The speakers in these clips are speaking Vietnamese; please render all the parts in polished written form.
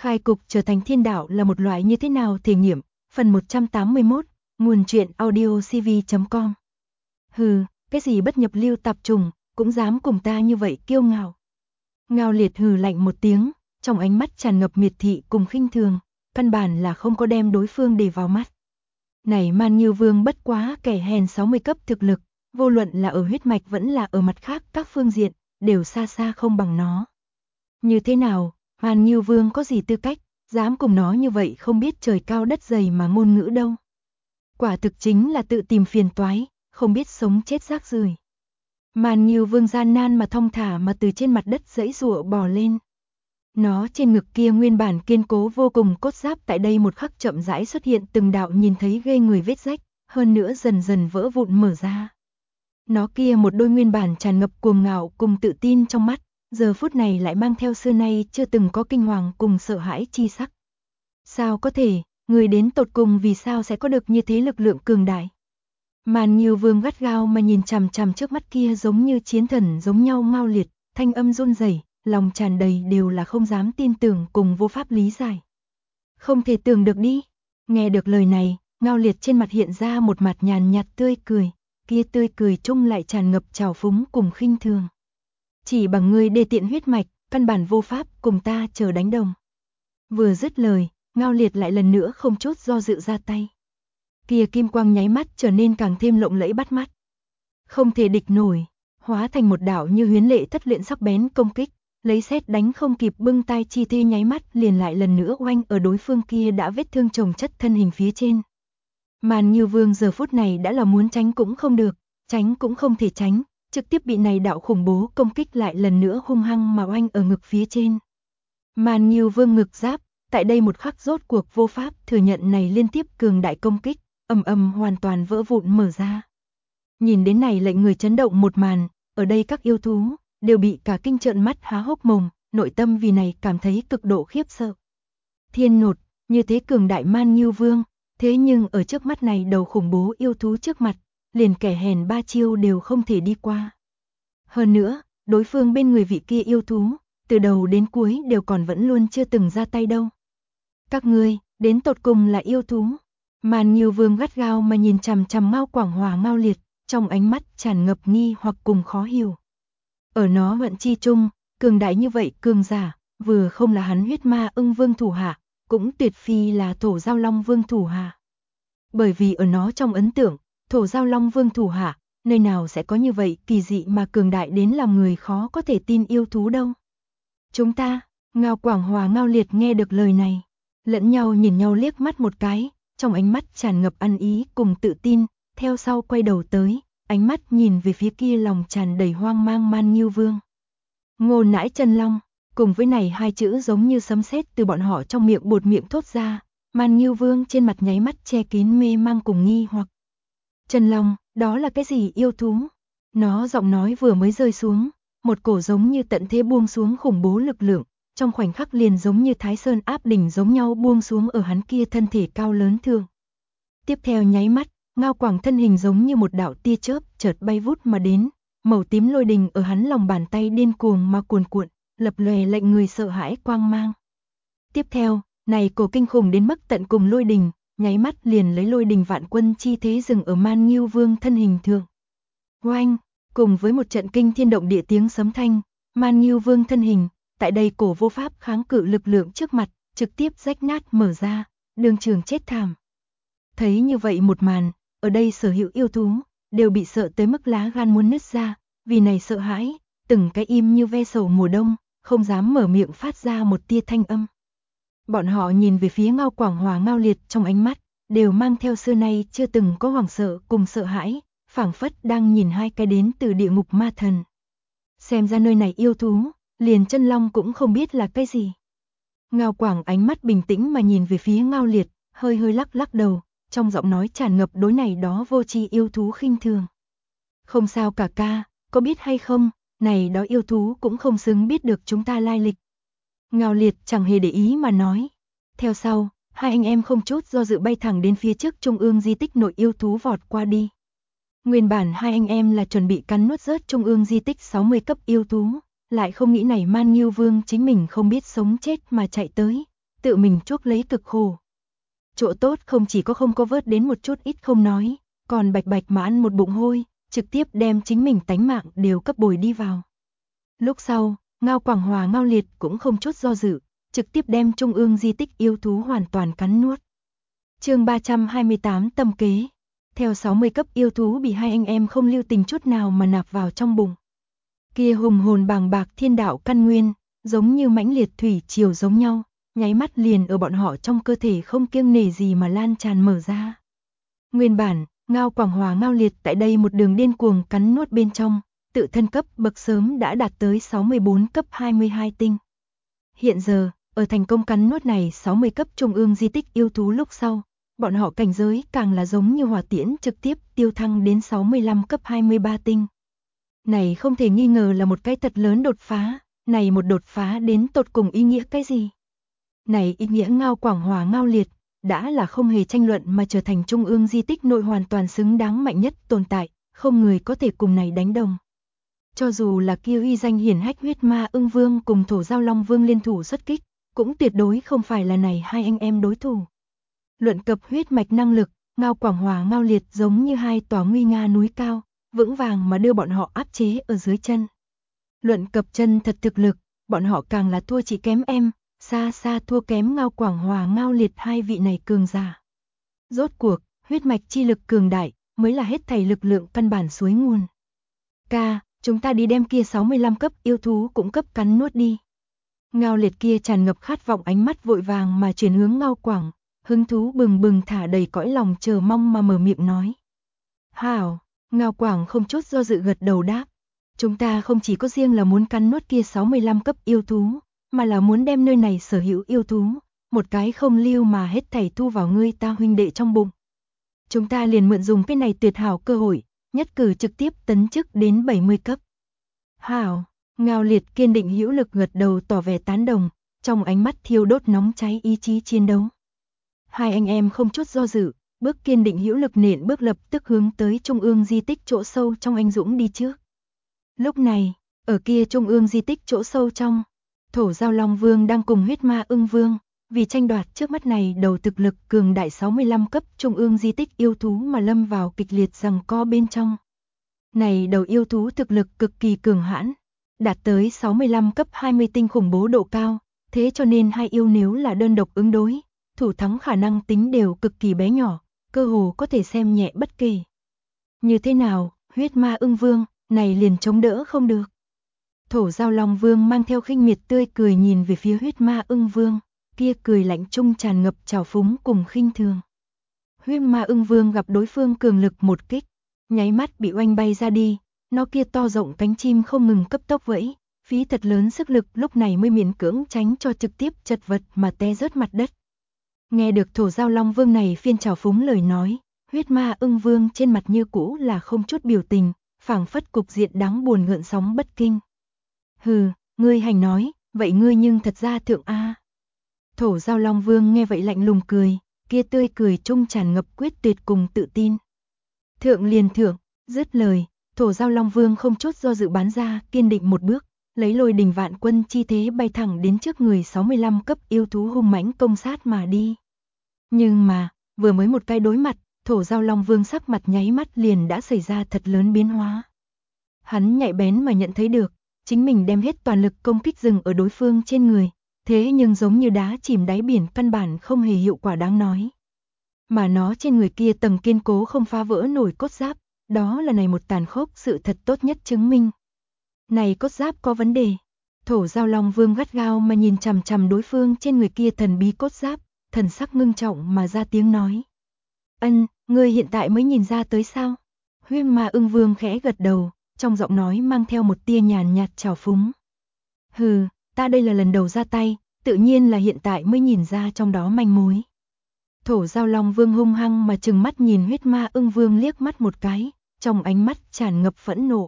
Khai cục trở thành thiên đạo là một loại như thế nào thể nghiệm, phần 181, nguồn truyện audio cv.com. Hừ, cái gì bất nhập lưu tạp trùng, cũng dám cùng ta như vậy kiêu ngạo. Ngao Liệt hừ lạnh một tiếng, trong ánh mắt tràn ngập miệt thị cùng khinh thường, căn bản là không có đem đối phương để vào mắt. Này Man Nghiêu Vương bất quá kẻ hèn 60 cấp thực lực, vô luận là ở huyết mạch vẫn là ở mặt khác các phương diện, đều xa xa không bằng nó. Như thế nào, Man Nghiêu Vương có gì tư cách, dám cùng nó như vậy không biết trời cao đất dày mà ngôn ngữ đâu. Quả thực chính là tự tìm phiền toái, không biết sống chết rác rưởi. Man Nghiêu Vương gian nan mà thong thả mà từ trên mặt đất giãy giụa bò lên. Nó trên ngực kia nguyên bản kiên cố vô cùng cốt giáp tại đây một khắc chậm rãi xuất hiện từng đạo nhìn thấy ghê người vết rách, hơn nữa dần dần vỡ vụn mở ra. Nó kia một đôi nguyên bản tràn ngập cuồng ngạo cùng tự tin trong mắt, giờ phút này lại mang theo xưa nay chưa từng có kinh hoàng cùng sợ hãi chi sắc. Sao có thể, người đến tột cùng vì sao sẽ có được như thế lực lượng cường đại? Man Nghiêu Vương gắt gao mà nhìn chằm chằm trước mắt kia giống như chiến thần giống nhau Ngao Liệt, thanh âm run rẩy, lòng tràn đầy đều là không dám tin tưởng cùng vô pháp lý giải. Không thể tưởng được đi. Nghe được lời này, Ngao Liệt trên mặt hiện ra một mặt nhàn nhạt tươi cười, kia tươi cười chung lại tràn ngập trào phúng cùng khinh thường. Chỉ bằng ngươi đề tiện huyết mạch, căn bản vô pháp cùng ta chờ đánh đồng. Vừa dứt lời, Ngao Liệt lại lần nữa không chút do dự ra tay. Kia kim quang nháy mắt trở nên càng thêm lộng lẫy bắt mắt. Không thể địch nổi, hóa thành một đạo như huyến lệ thất luyện sắc bén công kích, lấy sét đánh không kịp bưng tay chi thê nháy mắt liền lại lần nữa oanh ở đối phương kia đã vết thương chồng chất thân hình phía trên. Man Nghiêu Vương giờ phút này đã là muốn tránh cũng không được, tránh cũng không thể tránh, trực tiếp bị này đạo khủng bố công kích lại lần nữa hung hăng mà oanh ở ngực phía trên. Man Nghiêu Vương ngực giáp, tại đây một khắc rốt cuộc vô pháp thừa nhận này liên tiếp cường đại công kích, ầm ầm hoàn toàn vỡ vụn mở ra. Nhìn đến này lệnh người chấn động một màn, ở đây các yêu thú đều bị cả kinh trợn mắt há hốc mồm, nội tâm vì này cảm thấy cực độ khiếp sợ. Thiên nột, như thế cường đại Man Nghiêu Vương, thế nhưng ở trước mắt này đầu khủng bố yêu thú trước mặt, liền kẻ hèn ba chiêu đều không thể đi qua. Hơn nữa, đối phương bên người vị kia yêu thú, từ đầu đến cuối đều còn vẫn luôn chưa từng ra tay đâu. Các ngươi, đến tột cùng là yêu thú. Man Nghiêu Vương gắt gao mà nhìn chằm chằm Mao Quảng Hòa Ngao Liệt, trong ánh mắt tràn ngập nghi hoặc cùng khó hiểu. Ở nó vận chi chung, cường đại như vậy cường giả, vừa không là hắn huyết ma ưng vương thủ hạ, cũng tuyệt phi là thổ giao long vương thủ hạ. Bởi vì ở nó trong ấn tượng, thổ giao long vương thủ hạ, nơi nào sẽ có như vậy kỳ dị mà cường đại đến làm người khó có thể tin yêu thú đâu. Chúng ta, Ngao Quảng Hòa Ngao Liệt nghe được lời này, lẫn nhau nhìn nhau liếc mắt một cái, trong ánh mắt tràn ngập ăn ý cùng tự tin, theo sau quay đầu tới, ánh mắt nhìn về phía kia lòng tràn đầy hoang mang Man Nghiêu Vương. Ngô Nãi Chân Long, cùng với này hai chữ giống như sấm sét từ bọn họ trong miệng buột miệng thốt ra, Man Nghiêu Vương trên mặt nháy mắt che kín mê mang cùng nghi hoặc. Chân Long, đó là cái gì yêu thú? Nó giọng nói vừa mới rơi xuống, một cổ giống như tận thế buông xuống khủng bố lực lượng, trong khoảnh khắc liền giống như Thái Sơn áp đỉnh giống nhau buông xuống ở hắn kia thân thể cao lớn thường. Tiếp theo nháy mắt, Ngao Quảng thân hình giống như một đạo tia chớp chợt bay vút mà đến, màu tím lôi đình ở hắn lòng bàn tay điên cuồng mà cuồn cuộn, lập lòe lệnh người sợ hãi quang mang. Tiếp theo, này cổ kinh khủng đến mức tận cùng lôi đình, nháy mắt liền lấy lôi đình vạn quân chi thế dừng ở Man Nghiêu Vương thân hình thượng. Oanh, cùng với một trận kinh thiên động địa tiếng sấm thanh, Man Nghiêu Vương thân hình, tại đây cổ vô pháp kháng cự lực lượng trước mặt, trực tiếp rách nát mở ra, đường trường chết thảm. Thấy như vậy một màn, ở đây sở hữu yêu thú, đều bị sợ tới mức lá gan muốn nứt ra, vì này sợ hãi, từng cái im như ve sầu mùa đông, không dám mở miệng phát ra một tia thanh âm. Bọn họ nhìn về phía Ngao Quảng Hòa Ngao Liệt trong ánh mắt, đều mang theo xưa nay chưa từng có hoảng sợ cùng sợ hãi, phảng phất đang nhìn hai cái đến từ địa ngục ma thần. Xem ra nơi này yêu thú, liền Chân Long cũng không biết là cái gì. Ngao Quảng ánh mắt bình tĩnh mà nhìn về phía Ngao Liệt, hơi hơi lắc lắc đầu, trong giọng nói tràn ngập đối này đó vô tri yêu thú khinh thường. Không sao cả ca, có biết hay không, này đó yêu thú cũng không xứng biết được chúng ta lai lịch. Ngao Liệt chẳng hề để ý mà nói. Theo sau, hai anh em không chút do dự bay thẳng đến phía trước trung ương di tích nội yêu thú vọt qua đi. Nguyên bản hai anh em là chuẩn bị cắn nuốt rớt trung ương di tích 60 cấp yêu thú, lại không nghĩ này Man Nghiêu Vương chính mình không biết sống chết mà chạy tới, tự mình chuốc lấy cực khổ. Chỗ tốt không chỉ có không có vớt đến một chút ít không nói, còn bạch bạch mà ăn một bụng hôi, trực tiếp đem chính mình tánh mạng đều cấp bồi đi vào. Lúc sau, Ngao Quảng Hòa Ngao Liệt cũng không chút do dự, trực tiếp đem trung ương di tích yêu thú hoàn toàn cắn nuốt. Chương 328 Tâm kế. Theo 60 cấp yêu thú bị hai anh em không lưu tình chút nào mà nạp vào trong bụng. Kia hùng hồn bàng bạc thiên đạo căn nguyên, giống như mãnh liệt thủy triều giống nhau, nháy mắt liền ở bọn họ trong cơ thể không kiêng nể gì mà lan tràn mở ra. Nguyên bản, Ngao Quảng Hòa Ngao Liệt tại đây một đường điên cuồng cắn nuốt bên trong, tự thân cấp bậc sớm đã đạt tới 64 cấp 22 tinh. Hiện giờ, ở thành công cắn nuốt này 60 cấp trung ương di tích yêu thú lúc sau, bọn họ cảnh giới càng là giống như hỏa tiễn trực tiếp tiêu thăng đến 65 cấp 23 tinh. Này không thể nghi ngờ là một cái thật lớn đột phá, này một đột phá đến tột cùng ý nghĩa cái gì? Này ý nghĩa Ngao Quảng Hòa Ngao Liệt, đã là không hề tranh luận mà trở thành trung ương di tích nội hoàn toàn xứng đáng mạnh nhất tồn tại, không người có thể cùng này đánh đồng. Cho dù là kia uy danh hiển hách huyết ma ưng vương cùng thổ giao long vương liên thủ xuất kích, cũng tuyệt đối không phải là này hai anh em đối thủ. Luận cập huyết mạch năng lực, Ngao Quảng Hòa Ngao Liệt giống như hai tòa nguy nga núi cao, vững vàng mà đưa bọn họ áp chế ở dưới chân. Luận cập chân thật thực lực, bọn họ càng là thua chỉ kém em, xa xa thua kém Ngao Quảng Hòa Ngao Liệt hai vị này cường giả. Rốt cuộc, huyết mạch chi lực cường đại, mới là hết thảy lực lượng căn bản suối nguồn. Ca, chúng ta đi đem kia 65 cấp yêu thú cũng cấp cắn nuốt đi. Ngao Liệt kia tràn ngập khát vọng ánh mắt vội vàng mà chuyển hướng Ngao Quảng, hứng thú bừng bừng thả đầy cõi lòng chờ mong mà mở miệng nói. Hảo, Ngao Quảng không chút do dự gật đầu đáp. Chúng ta không chỉ có riêng là muốn cắn nuốt kia 65 cấp yêu thú, mà là muốn đem nơi này sở hữu yêu thú, một cái không lưu mà hết thảy thu vào ngươi ta huynh đệ trong bụng. Chúng ta liền mượn dùng cái này tuyệt hảo cơ hội, nhất cử trực tiếp tấn chức đến 70 cấp. Hảo, Ngao Liệt kiên định hữu lực gật đầu tỏ vẻ tán đồng, trong ánh mắt thiêu đốt nóng cháy ý chí chiến đấu. Hai anh em không chút do dự, bước kiên định hữu lực nện bước lập tức hướng tới trung ương di tích chỗ sâu trong anh dũng đi trước. Lúc này, ở kia trung ương di tích chỗ sâu trong, thổ giao long vương đang cùng huyết ma ưng vương, vì tranh đoạt trước mắt này đầu thực lực cường đại 65 cấp trung ương di tích yêu thú mà lâm vào kịch liệt giằng co bên trong. Này đầu yêu thú thực lực cực kỳ cường hãn, đạt tới 65 cấp 20 tinh khủng bố độ cao, thế cho nên hai yêu nếu là đơn độc ứng đối, thủ thắng khả năng tính đều cực kỳ bé nhỏ, cơ hồ có thể xem nhẹ bất kể. Như thế nào, huyết ma ưng vương, này liền chống đỡ không được. Thổ giao long vương mang theo khinh miệt tươi cười nhìn về phía huyết ma ưng vương, kia cười lạnh trung tràn ngập trào phúng cùng khinh thường. Huyết ma ưng vương gặp đối phương cường lực một kích, nháy mắt bị oanh bay ra đi, nó kia to rộng cánh chim không ngừng cấp tốc vẫy, phí thật lớn sức lực lúc này mới miễn cưỡng tránh cho trực tiếp chật vật mà té rớt mặt đất. Nghe được thổ giao long vương này phiên trào phúng lời nói, huyết ma ưng vương trên mặt như cũ là không chút biểu tình, phảng phất cục diện đáng buồn gợn sóng bất kinh. Hừ, ngươi hành nói, vậy ngươi nhưng thật ra thượng A. Thổ giao long vương nghe vậy lạnh lùng cười, kia tươi cười trung tràn ngập quyết tuyệt cùng tự tin. Thượng liền thượng, dứt lời, thổ giao long vương không chút do dự bắn ra, kiên định một bước, lấy lôi đình vạn quân chi thế bay thẳng đến trước người 65 cấp yêu thú hung mãnh công sát mà đi. Nhưng mà, vừa mới một cái đối mặt, thổ giao long vương sắc mặt nháy mắt liền đã xảy ra thật lớn biến hóa. Hắn nhạy bén mà nhận thấy được, chính mình đem hết toàn lực công kích dừng ở đối phương trên người, thế nhưng giống như đá chìm đáy biển căn bản không hề hiệu quả đáng nói. Mà nó trên người kia tầng kiên cố không phá vỡ nổi cốt giáp, đó là này một tàn khốc sự thật tốt nhất chứng minh. Này cốt giáp có vấn đề. Thổ giao long vương gắt gao mà nhìn chằm chằm đối phương trên người kia thần bí cốt giáp, thần sắc ngưng trọng mà ra tiếng nói. Ân, ngươi hiện tại mới nhìn ra tới sao? Huyết ma ưng vương khẽ gật đầu, trong giọng nói mang theo một tia nhàn nhạt trào phúng. Hừ, ta đây là lần đầu ra tay, tự nhiên là hiện tại mới nhìn ra trong đó manh mối. Thổ giao long vương hung hăng mà trừng mắt nhìn huyết ma ưng vương liếc mắt một cái, trong ánh mắt tràn ngập phẫn nộ.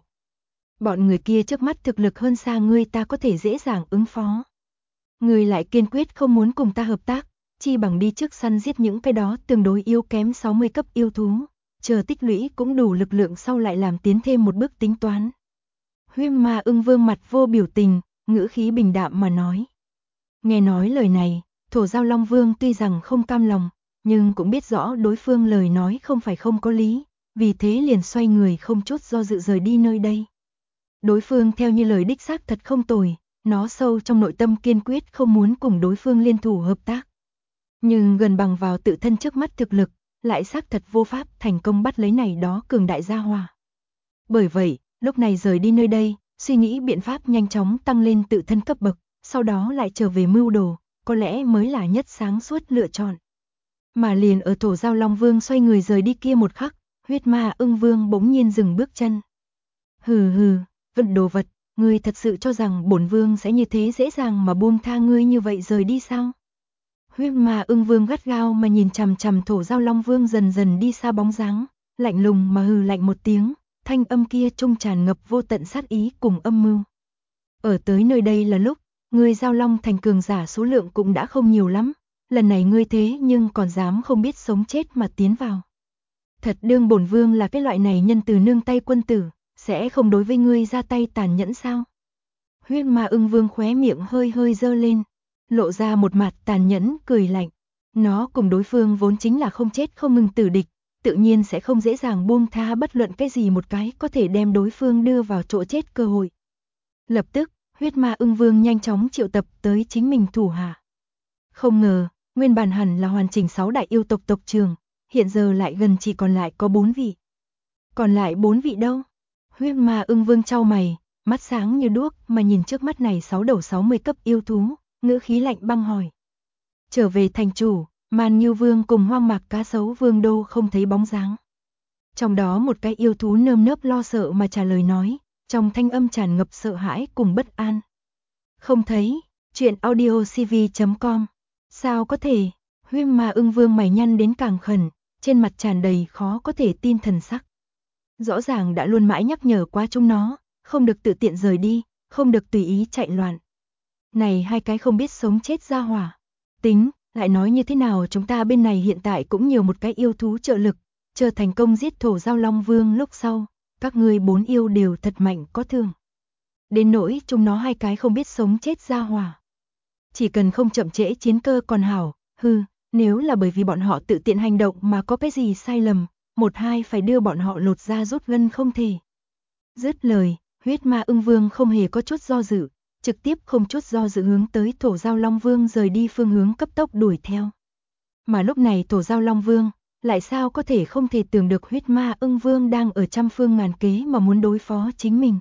Bọn người kia trước mắt thực lực hơn xa ngươi ta có thể dễ dàng ứng phó. Ngươi lại kiên quyết không muốn cùng ta hợp tác, chi bằng đi trước săn giết những cái đó tương đối yếu kém 60 cấp yêu thú, chờ tích lũy cũng đủ lực lượng sau lại làm tiến thêm một bước tính toán. Huyết ma ưng vương mặt vô biểu tình, ngữ khí bình đạm mà nói. Nghe nói lời này, Thổ Giao Long Vương tuy rằng không cam lòng, nhưng cũng biết rõ đối phương lời nói không phải không có lý, vì thế liền xoay người không chút do dự rời đi nơi đây. Đối phương theo như lời đích xác thật không tồi, nó sâu trong nội tâm kiên quyết không muốn cùng đối phương liên thủ hợp tác. Nhưng gần bằng vào tự thân trước mắt thực lực, lại xác thật vô pháp thành công bắt lấy này đó cường đại gia hỏa. Bởi vậy, lúc này rời đi nơi đây, suy nghĩ biện pháp nhanh chóng tăng lên tự thân cấp bậc, sau đó lại trở về mưu đồ, có lẽ mới là nhất sáng suốt lựa chọn. Mà liền ở Thổ Giao Long Vương xoay người rời đi kia một khắc, Huyết Ma Ưng Vương bỗng nhiên dừng bước chân. Hừ hừ, vận đồ vật, ngươi thật sự cho rằng bổn vương sẽ như thế dễ dàng mà buông tha ngươi như vậy rời đi sao? Huyết Ma Ưng Vương gắt gao mà nhìn chằm chằm Thổ Giao Long Vương dần dần đi xa bóng dáng, lạnh lùng mà hừ lạnh một tiếng, thanh âm kia trung tràn ngập vô tận sát ý cùng âm mưu. Ở tới nơi đây là lúc, ngươi Giao Long thành cường giả số lượng cũng đã không nhiều lắm, lần này ngươi thế nhưng còn dám không biết sống chết mà tiến vào. Thật đương bổn vương là cái loại này nhân từ nương tay quân tử, sẽ không đối với ngươi ra tay tàn nhẫn sao? Huyết Ma Ưng Vương khóe miệng hơi hơi dơ lên, lộ ra một mặt tàn nhẫn cười lạnh. Nó cùng đối phương vốn chính là không chết không ngừng tử địch, tự nhiên sẽ không dễ dàng buông tha bất luận cái gì một cái có thể đem đối phương đưa vào chỗ chết cơ hội. Lập tức, Huyết Ma Ưng Vương nhanh chóng triệu tập tới chính mình thủ hạ. Không ngờ, nguyên bản hẳn là hoàn chỉnh 6 đại yêu tộc tộc trưởng, hiện giờ lại gần chỉ còn lại có 4 vị. Còn lại 4 vị đâu? Huyết Ma Ưng Vương chau mày, mắt sáng như đuốc mà nhìn trước mắt này 6 đầu 60 cấp yêu thú, ngữ khí lạnh băng hỏi. Trở về thành chủ, Man Như Vương cùng Hoang Mạc Cá Sấu Vương đô không thấy bóng dáng. Trong đó một cái yêu thú nơm nớp lo sợ mà trả lời nói, trong thanh âm tràn ngập sợ hãi cùng bất an. Không thấy, chuyện audiocv.com. Sao có thể? Huyết Ma Ưng Vương mày nhăn đến càng khẩn, trên mặt tràn đầy khó có thể tin thần sắc. Rõ ràng đã luôn mãi nhắc nhở qua chúng nó, không được tự tiện rời đi, không được tùy ý chạy loạn. Này hai cái không biết sống chết ra hỏa. Tính, lại nói như thế nào chúng ta bên này hiện tại cũng nhiều một cái yêu thú trợ lực, chờ thành công giết Thổ Giao Long Vương lúc sau, các ngươi 4 yêu đều thật mạnh có thương. Đến nỗi chúng nó hai cái không biết sống chết ra hỏa. Chỉ cần không chậm trễ chiến cơ còn hảo, nếu là bởi vì bọn họ tự tiện hành động mà có cái gì sai lầm, một hai phải đưa bọn họ lột ra rút gân không thể. Dứt lời, Huyết Ma Ưng Vương không hề có chút do dự, trực tiếp không chút do dự hướng tới Thổ Giao Long Vương rời đi phương hướng cấp tốc đuổi theo. Mà lúc này Thổ Giao Long Vương, lại sao có thể không thể tưởng được Huyết Ma Ưng Vương đang ở trăm phương ngàn kế mà muốn đối phó chính mình.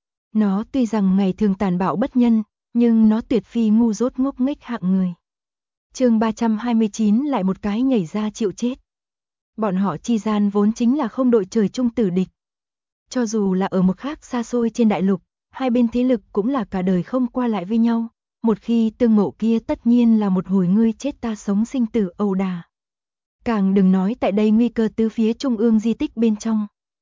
Nó tuy rằng ngày thường tàn bạo bất nhân, nhưng nó tuyệt phi ngu dốt ngốc nghếch hạng người. Chương 329 lại một cái nhảy ra chịu chết. Bọn họ chi gian vốn chính là không đội trời chung tử địch. Cho dù là ở một khác xa xôi trên đại lục, hai bên thế lực cũng là cả đời không qua lại với nhau, một khi tương ngộ kia tất nhiên là một hồi ngươi chết ta sống sinh tử ẩu đả. Càng đừng nói tại đây nguy cơ tứ phía trung ương di tích bên trong.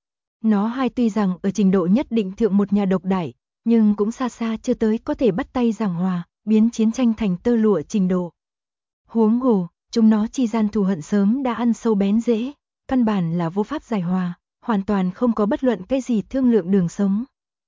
Nó hai tuy rằng ở trình độ nhất định thượng một nhà độc đại, nhưng cũng xa xa chưa tới có thể bắt tay giảng hòa, biến chiến tranh thành tơ lụa trình độ. Huống hồ, chúng nó chi gian thù hận sớm đã ăn sâu bén rễ, căn bản là vô pháp giải hòa, hoàn toàn không có bất luận cái gì thương lượng đường sống.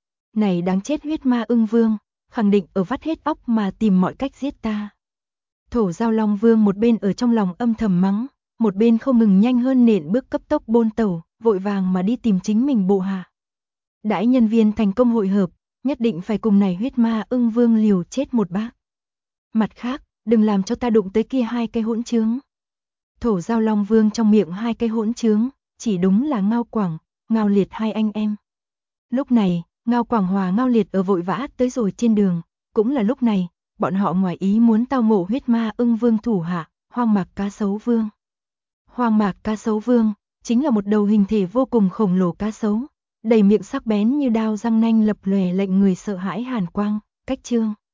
Này đáng chết Huyết Ma Ưng Vương, khẳng định ở vắt hết óc mà tìm mọi cách giết ta. Thổ Giao Long Vương một bên ở trong lòng âm thầm mắng, một bên không ngừng nhanh hơn nện bước cấp tốc bôn tẩu, vội vàng mà đi tìm chính mình bộ hạ. Đãi nhân viên thành công hội hợp, nhất định phải cùng này Huyết Ma Ưng Vương liều chết một bác. Mặt khác, đừng làm cho ta đụng tới kia hai cái hỗn trướng. Thổ Giao Long Vương trong miệng hai cái hỗn trướng, chỉ đúng là Ngao Quảng, Ngao Liệt hai anh em. Lúc này, Ngao Quảng hòa Ngao Liệt ở vội vã tới rồi trên đường, cũng là lúc này, bọn họ ngoài ý muốn tao ngộ Huyết Ma Ưng Vương thủ hạ, Hoang Mạc Cá Sấu Vương. Hoang Mạc Cá Sấu Vương, chính là một đầu hình thể vô cùng khổng lồ cá sấu, đầy miệng sắc bén như đao răng nanh lập lòe lệnh người sợ hãi hàn quang, cách chương.